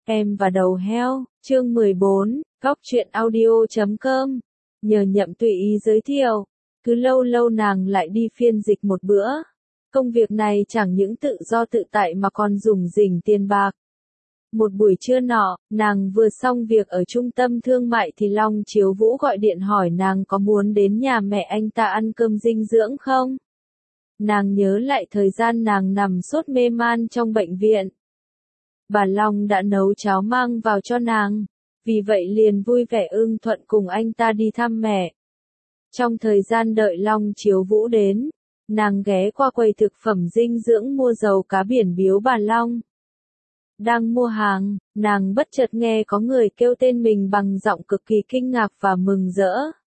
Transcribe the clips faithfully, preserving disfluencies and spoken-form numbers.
Em và đầu heo, chương mười bốn, góc truyện audio chấm com. Nhờ Nhậm tùy ý giới thiệu, cứ lâu lâu nàng lại đi phiên dịch một bữa. Công việc này chẳng những tự do tự tại mà còn dùng rỉnh tiền bạc. Một buổi trưa nọ, nàng vừa xong việc ở trung tâm thương mại thì Long Chiếu Vũ gọi điện hỏi nàng có muốn đến nhà mẹ anh ta ăn cơm dinh dưỡng không? Nàng nhớ lại thời gian nàng nằm sốt mê man trong bệnh viện. Bà Long đã nấu cháo mang vào cho nàng, vì vậy liền vui vẻ ưng thuận cùng anh ta đi thăm mẹ. Trong thời gian đợi Long Chiếu Vũ đến, nàng ghé qua quầy thực phẩm dinh dưỡng mua dầu cá biển biếu bà Long. Đang mua hàng, nàng bất chợt nghe có người kêu tên mình bằng giọng cực kỳ kinh ngạc và mừng rỡ.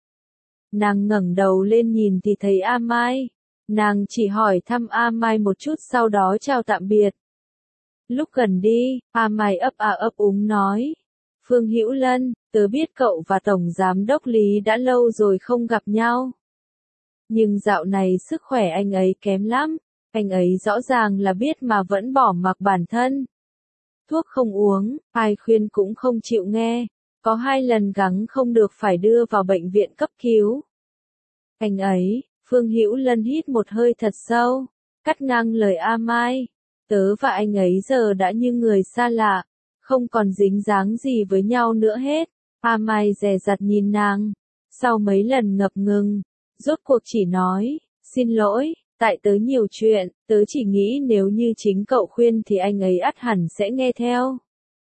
Nàng ngẩng đầu lên nhìn thì thấy A Mai. Nàng chỉ hỏi thăm A Mai một chút sau đó chào tạm biệt. Lúc gần đi, A Mai ấp a ấp úng nói. Phương Hữu Lân, tớ biết cậu và Tổng Giám đốc Lý đã lâu rồi không gặp nhau. Nhưng dạo này sức khỏe anh ấy kém lắm, anh ấy rõ ràng là biết mà vẫn bỏ mặc bản thân. Thuốc không uống, ai khuyên cũng không chịu nghe, có hai lần gắng không được phải đưa vào bệnh viện cấp cứu. Anh ấy, Phương Hữu Lân hít một hơi thật sâu, cắt ngang lời A Mai. Tớ và anh ấy giờ đã như người xa lạ, không còn dính dáng gì với nhau nữa hết. A Mai dè dặt nhìn nàng, sau mấy lần ngập ngừng, rốt cuộc chỉ nói, xin lỗi, tại tớ nhiều chuyện, tớ chỉ nghĩ nếu như chính cậu khuyên thì anh ấy ắt hẳn sẽ nghe theo.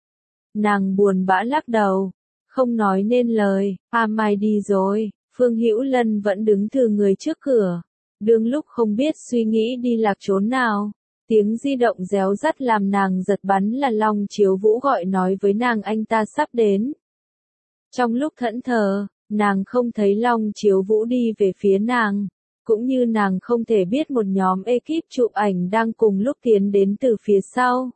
Nàng buồn bã lắc đầu, không nói nên lời. A Mai đi rồi, Phương Hữu Lân vẫn đứng thừ người trước cửa, đương lúc không biết suy nghĩ đi lạc trốn nào. Tiếng di động réo rắt làm nàng giật bắn là Long Chiếu Vũ gọi nói với nàng anh ta sắp đến. Trong lúc thẫn thờ, nàng không thấy Long Chiếu Vũ đi về phía nàng, cũng như nàng không thể biết một nhóm ekip chụp ảnh đang cùng lúc tiến đến từ phía sau.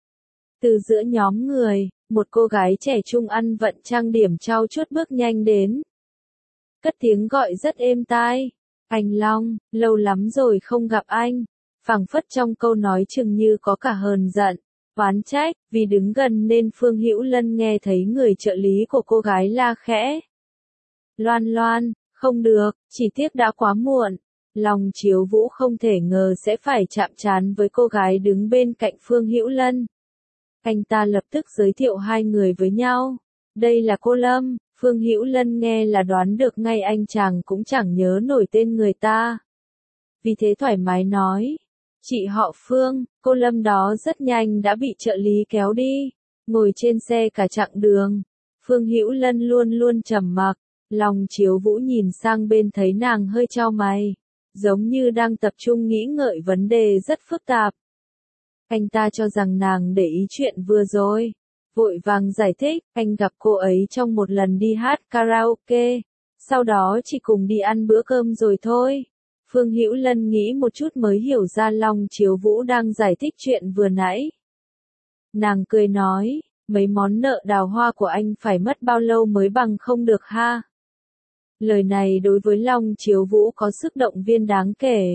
Từ giữa nhóm người, một cô gái trẻ trung ăn vận trang điểm trau chuốt bước nhanh đến. Cất tiếng gọi rất êm tai. Anh Long, lâu lắm rồi không gặp anh. Phảng phất trong câu nói chừng như có cả hờn giận, oán trách, vì đứng gần nên Phương Hữu Lân nghe thấy người trợ lý của cô gái la khẽ. Loan Loan, không được, chỉ tiếc đã quá muộn. Long Chiếu Vũ không thể ngờ sẽ phải chạm trán với cô gái đứng bên cạnh Phương Hữu Lân. Anh ta lập tức giới thiệu hai người với nhau. Đây là cô Lâm. Phương Hữu Lân nghe là đoán được ngay anh chàng cũng chẳng nhớ nổi tên người ta. Vì thế thoải mái nói. Chị họ Phương, cô Lâm đó rất nhanh đã bị trợ lý kéo đi, ngồi trên xe cả chặng đường. Phương Hữu Lân luôn luôn trầm mặc, Long Chiếu Vũ nhìn sang bên thấy nàng hơi chau mày, giống như đang tập trung nghĩ ngợi vấn đề rất phức tạp. Anh ta cho rằng nàng để ý chuyện vừa rồi, vội vàng giải thích, anh gặp cô ấy trong một lần đi hát karaoke, sau đó chỉ cùng đi ăn bữa cơm rồi thôi. Phương Hữu Lân nghĩ một chút mới hiểu ra Long Chiếu Vũ đang giải thích chuyện vừa nãy. Nàng cười nói, mấy món nợ đào hoa của anh phải mất bao lâu mới bằng không được ha? Lời này đối với Long Chiếu Vũ có sức động viên đáng kể.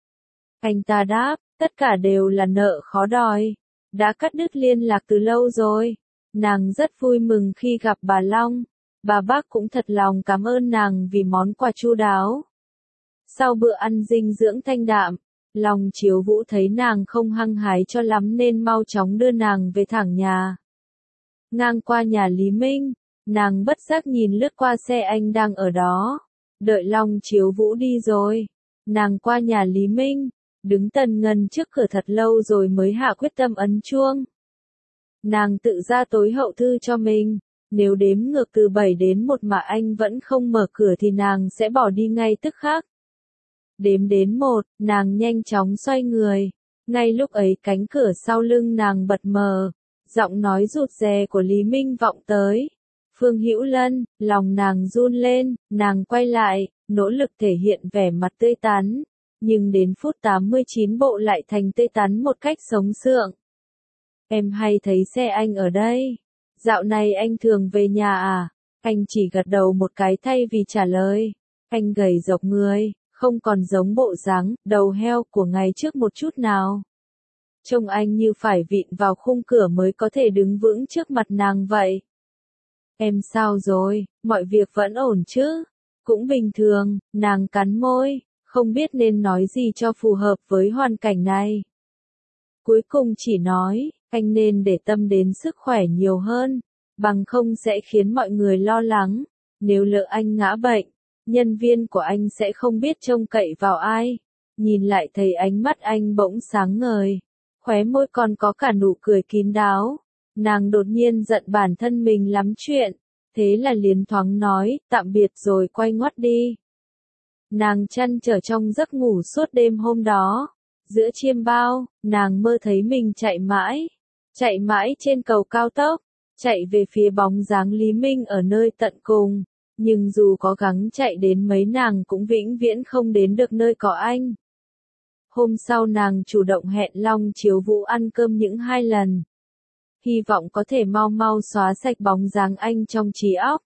Anh ta đáp, tất cả đều là nợ khó đòi, đã cắt đứt liên lạc từ lâu rồi. Nàng rất vui mừng khi gặp bà Long, bà bác cũng thật lòng cảm ơn nàng vì món quà chu đáo. Sau bữa ăn dinh dưỡng thanh đạm, Long Chiếu Vũ thấy nàng không hăng hái cho lắm nên mau chóng đưa nàng về thẳng nhà. Ngang qua nhà Lý Minh, nàng bất giác nhìn lướt qua xe anh đang ở đó. Đợi Long Chiếu Vũ đi rồi, nàng qua nhà Lý Minh, đứng tần ngần trước cửa thật lâu rồi mới hạ quyết tâm ấn chuông. Nàng tự ra tối hậu thư cho mình, nếu đếm ngược từ bảy đến một mà anh vẫn không mở cửa thì nàng sẽ bỏ đi ngay tức khắc. Đếm đến một, nàng nhanh chóng xoay người. Ngay lúc ấy cánh cửa sau lưng nàng bật mở, giọng nói rụt rè của Lý Minh vọng tới. Phương Hữu Lân, lòng nàng run lên, nàng quay lại, nỗ lực thể hiện vẻ mặt tươi tắn. Nhưng đến phút tám mươi chín bộ lại thành tươi tắn một cách sống sượng. Em hay thấy xe anh ở đây. Dạo này anh thường về nhà à? Anh chỉ gật đầu một cái thay vì trả lời. Anh gầy rộc người, không còn giống bộ dáng đầu heo của ngày trước một chút nào. Trông anh như phải vịn vào khung cửa mới có thể đứng vững trước mặt nàng vậy. Em sao rồi, mọi việc vẫn ổn chứ? Cũng bình thường, nàng cắn môi, không biết nên nói gì cho phù hợp với hoàn cảnh này. Cuối cùng chỉ nói, anh nên để tâm đến sức khỏe nhiều hơn, bằng không sẽ khiến mọi người lo lắng. Nếu lỡ anh ngã bệnh, nhân viên của anh sẽ không biết trông cậy vào ai. Nhìn lại thấy ánh mắt anh bỗng sáng ngời, khóe môi còn có cả nụ cười kín đáo. Nàng đột nhiên giận bản thân mình lắm chuyện, thế là liền thoáng nói, tạm biệt rồi quay ngoắt đi. Nàng trăn trở trong giấc ngủ suốt đêm hôm đó. Giữa chiêm bao, nàng mơ thấy mình chạy mãi, chạy mãi trên cầu cao tốc, chạy về phía bóng dáng Lý Minh ở nơi tận cùng. Nhưng dù có gắng chạy đến mấy nàng cũng vĩnh viễn không đến được nơi có anh. Hôm sau nàng chủ động hẹn Long Chiếu Vũ ăn cơm những hai lần. Hy vọng có thể mau mau xóa sạch bóng dáng anh trong trí óc.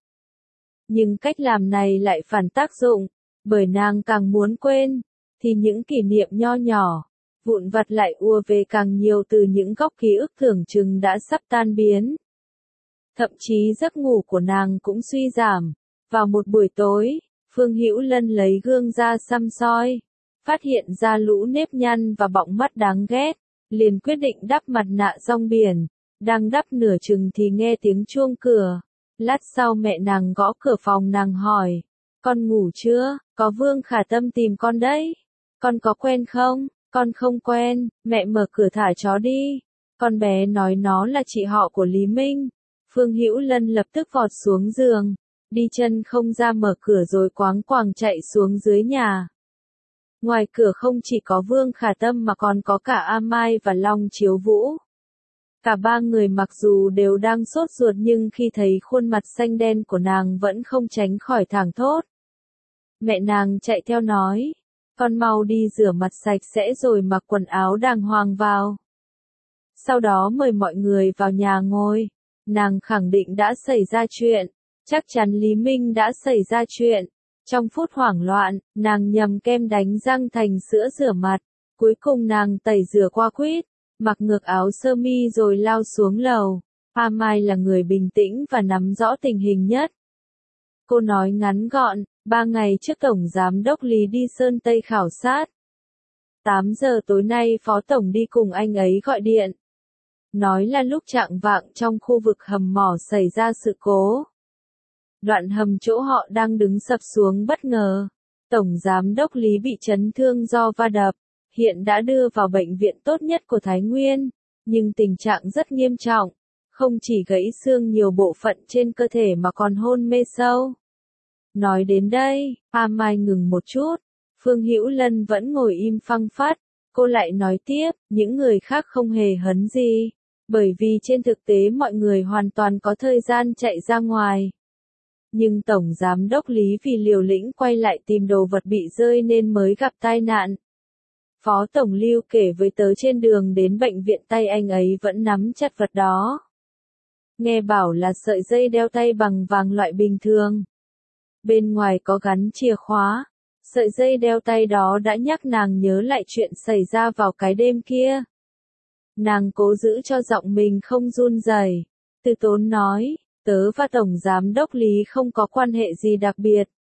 Nhưng cách làm này lại phản tác dụng, bởi nàng càng muốn quên, thì những kỷ niệm nho nhỏ, vụn vặt lại ùa về càng nhiều từ những góc ký ức tưởng chừng đã sắp tan biến. Thậm chí giấc ngủ của nàng cũng suy giảm. Vào một buổi tối, Phương Hữu Lân lấy gương ra xăm soi, phát hiện ra lũ nếp nhăn và bọng mắt đáng ghét, liền quyết định đắp mặt nạ rong biển. Đang đắp nửa chừng thì nghe tiếng chuông cửa. Lát sau mẹ nàng gõ cửa phòng, nàng hỏi, con ngủ chưa, có Vương Khả Tâm tìm con đấy. Con có quen không? Con không quen. Mẹ mở cửa thả chó đi. Con bé nói nó là chị họ của Lý Minh. Phương Hữu Lân lập tức vọt xuống giường, đi chân không ra mở cửa rồi quáng quàng chạy xuống dưới nhà. Ngoài cửa không chỉ có Vương Khả Tâm mà còn có cả A Mai và Long Chiếu Vũ. Cả ba người mặc dù đều đang sốt ruột nhưng khi thấy khuôn mặt xanh đen của nàng vẫn không tránh khỏi thảng thốt. Mẹ nàng chạy theo nói, con mau đi rửa mặt sạch sẽ rồi mặc quần áo đàng hoàng vào. Sau đó mời mọi người vào nhà ngồi. Nàng khẳng định đã xảy ra chuyện, chắc chắn Lý Minh đã xảy ra chuyện. Trong phút hoảng loạn, nàng nhầm kem đánh răng thành sữa rửa mặt. Cuối cùng nàng tẩy rửa qua quýt, mặc ngược áo sơ mi rồi lao xuống lầu. A Mai là người bình tĩnh và nắm rõ tình hình nhất. Cô nói ngắn gọn, ba ngày trước Tổng Giám đốc Lý đi Sơn Tây khảo sát. tám giờ tối nay Phó Tổng đi cùng anh ấy gọi điện. Nói là lúc chạng vạng trong khu vực hầm mỏ xảy ra sự cố. Đoạn hầm chỗ họ đang đứng sập xuống bất ngờ. Tổng Giám đốc Lý bị chấn thương do va đập, hiện đã đưa vào bệnh viện tốt nhất của Thái Nguyên, nhưng tình trạng rất nghiêm trọng, không chỉ gãy xương nhiều bộ phận trên cơ thể mà còn hôn mê sâu. Nói đến đây, A Mai ngừng một chút, Phương Hữu Lân vẫn ngồi im phăng phắt, cô lại nói tiếp, những người khác không hề hấn gì, bởi vì trên thực tế mọi người hoàn toàn có thời gian chạy ra ngoài. Nhưng Tổng Giám đốc Lý vì liều lĩnh quay lại tìm đồ vật bị rơi nên mới gặp tai nạn. Phó Tổng Lưu kể với tớ trên đường đến bệnh viện tay anh ấy vẫn nắm chặt vật đó. Nghe bảo là sợi dây đeo tay bằng vàng loại bình thường. Bên ngoài có gắn chìa khóa. Sợi dây đeo tay đó đã nhắc nàng nhớ lại chuyện xảy ra vào cái đêm kia. Nàng cố giữ cho giọng mình không run rẩy, từ tốn nói, tớ và Tổng Giám đốc Lý không có quan hệ gì đặc biệt.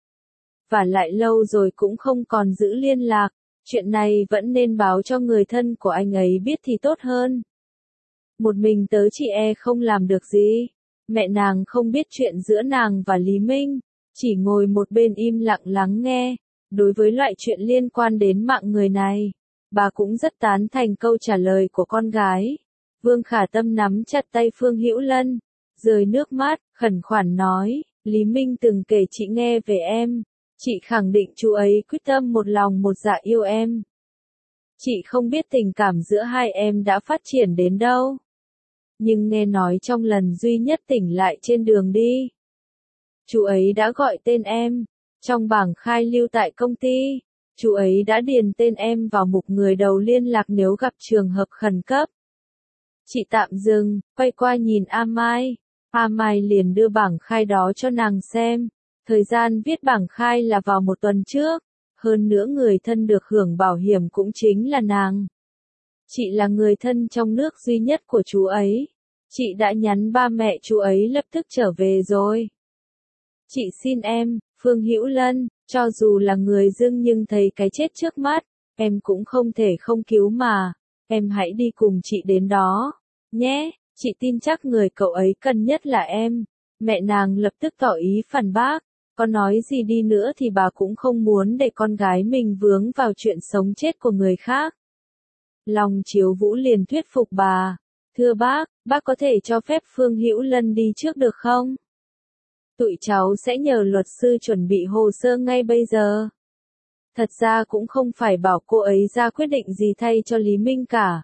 Và lại lâu rồi cũng không còn giữ liên lạc, chuyện này vẫn nên báo cho người thân của anh ấy biết thì tốt hơn. Một mình tớ chị e không làm được gì. Mẹ nàng không biết chuyện giữa nàng và Lý Minh, chỉ ngồi một bên im lặng lắng nghe. Đối với loại chuyện liên quan đến mạng người này, bà cũng rất tán thành câu trả lời của con gái. Vương Khả Tâm nắm chặt tay Phương Hữu Lân, rơi nước mắt, khẩn khoản nói, Lý Minh từng kể chị nghe về em. Chị khẳng định chú ấy quyết tâm một lòng một dạ yêu em. Chị không biết tình cảm giữa hai em đã phát triển đến đâu. Nhưng nghe nói trong lần duy nhất tỉnh lại trên đường đi, chú ấy đã gọi tên em. Trong bảng khai lưu tại công ty, chú ấy đã điền tên em vào mục người đầu liên lạc nếu gặp trường hợp khẩn cấp. Chị tạm dừng, quay qua nhìn A Mai. A Mai liền đưa bảng khai đó cho nàng xem. Thời gian viết bảng khai là vào một tuần trước. Hơn nữa người thân được hưởng bảo hiểm cũng chính là nàng. Chị là người thân trong nước duy nhất của chú ấy. Chị đã nhắn ba mẹ chú ấy lập tức trở về rồi. Chị xin em, Phương Hữu Lân, cho dù là người dưng nhưng thấy cái chết trước mắt, em cũng không thể không cứu mà. Em hãy đi cùng chị đến đó, nhé, chị tin chắc người cậu ấy cần nhất là em. Mẹ nàng lập tức tỏ ý phản bác, có nói gì đi nữa thì bà cũng không muốn để con gái mình vướng vào chuyện sống chết của người khác. Long Chiếu Vũ liền thuyết phục bà, thưa bác, bác có thể cho phép Phương Hữu Lân đi trước được không? Tụi cháu sẽ nhờ luật sư chuẩn bị hồ sơ ngay bây giờ. Thật ra cũng không phải bảo cô ấy ra quyết định gì thay cho Lý Minh cả.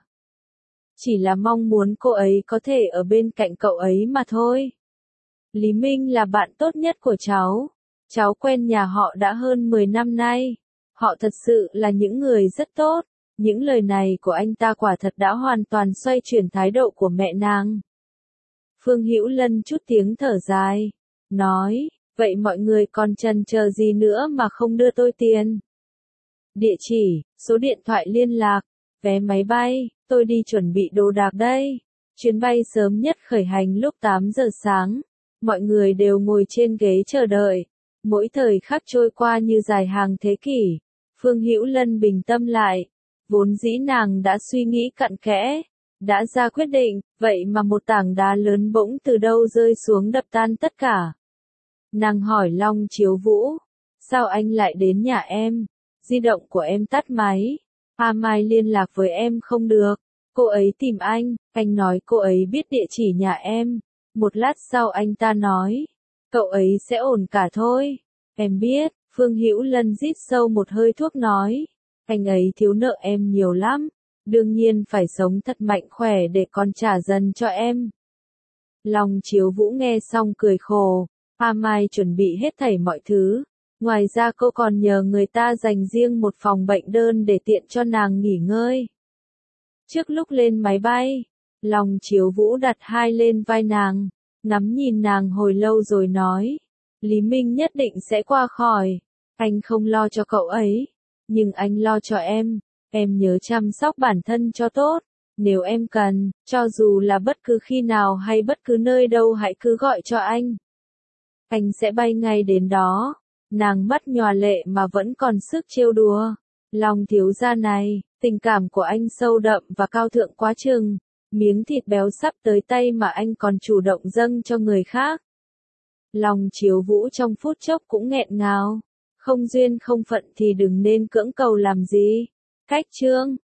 Chỉ là mong muốn cô ấy có thể ở bên cạnh cậu ấy mà thôi. Lý Minh là bạn tốt nhất của cháu. Cháu quen nhà họ đã hơn mười năm nay. Họ thật sự là những người rất tốt. Những lời này của anh ta quả thật đã hoàn toàn xoay chuyển thái độ của mẹ nàng. Phương Hữu Lân chút tiếng thở dài, nói, vậy mọi người còn chần chờ gì nữa mà không đưa tôi tiền? Địa chỉ, số điện thoại liên lạc, vé máy bay, tôi đi chuẩn bị đồ đạc đây. Chuyến bay sớm nhất khởi hành lúc tám giờ sáng. Mọi người đều ngồi trên ghế chờ đợi. Mỗi thời khắc trôi qua như dài hàng thế kỷ. Phương Hữu Lân bình tâm lại. Vốn dĩ nàng đã suy nghĩ cặn kẽ, đã ra quyết định, vậy mà một tảng đá lớn bỗng từ đâu rơi xuống đập tan tất cả. Nàng hỏi Long Chiếu Vũ, sao anh lại đến nhà em? Di động của em tắt máy, Hà Mai liên lạc với em không được, cô ấy tìm anh, anh nói cô ấy biết địa chỉ nhà em. Một lát sau anh ta nói, cậu ấy sẽ ổn cả thôi. Em biết, Phương Hữu Lân rít sâu một hơi thuốc nói. Anh ấy thiếu nợ em nhiều lắm, đương nhiên phải sống thật mạnh khỏe để con trả dần cho em. Long Chiếu Vũ nghe xong cười khổ, Hà Mai chuẩn bị hết thảy mọi thứ. Ngoài ra cô còn nhờ người ta dành riêng một phòng bệnh đơn để tiện cho nàng nghỉ ngơi. Trước lúc lên máy bay, Long Chiếu Vũ đặt hai lên vai nàng, ngắm nhìn nàng hồi lâu rồi nói, Lý Minh nhất định sẽ qua khỏi, anh không lo cho cậu ấy. Nhưng anh lo cho em, em nhớ chăm sóc bản thân cho tốt, nếu em cần, cho dù là bất cứ khi nào hay bất cứ nơi đâu hãy cứ gọi cho anh. Anh sẽ bay ngay đến đó. Nàng mắt nhòa lệ mà vẫn còn sức trêu đùa. Long thiếu gia này, tình cảm của anh sâu đậm và cao thượng quá chừng, miếng thịt béo sắp tới tay mà anh còn chủ động dâng cho người khác. Long Chiếu Vũ trong phút chốc cũng nghẹn ngào. Không duyên không phận thì đừng nên cưỡng cầu làm gì. Cách chương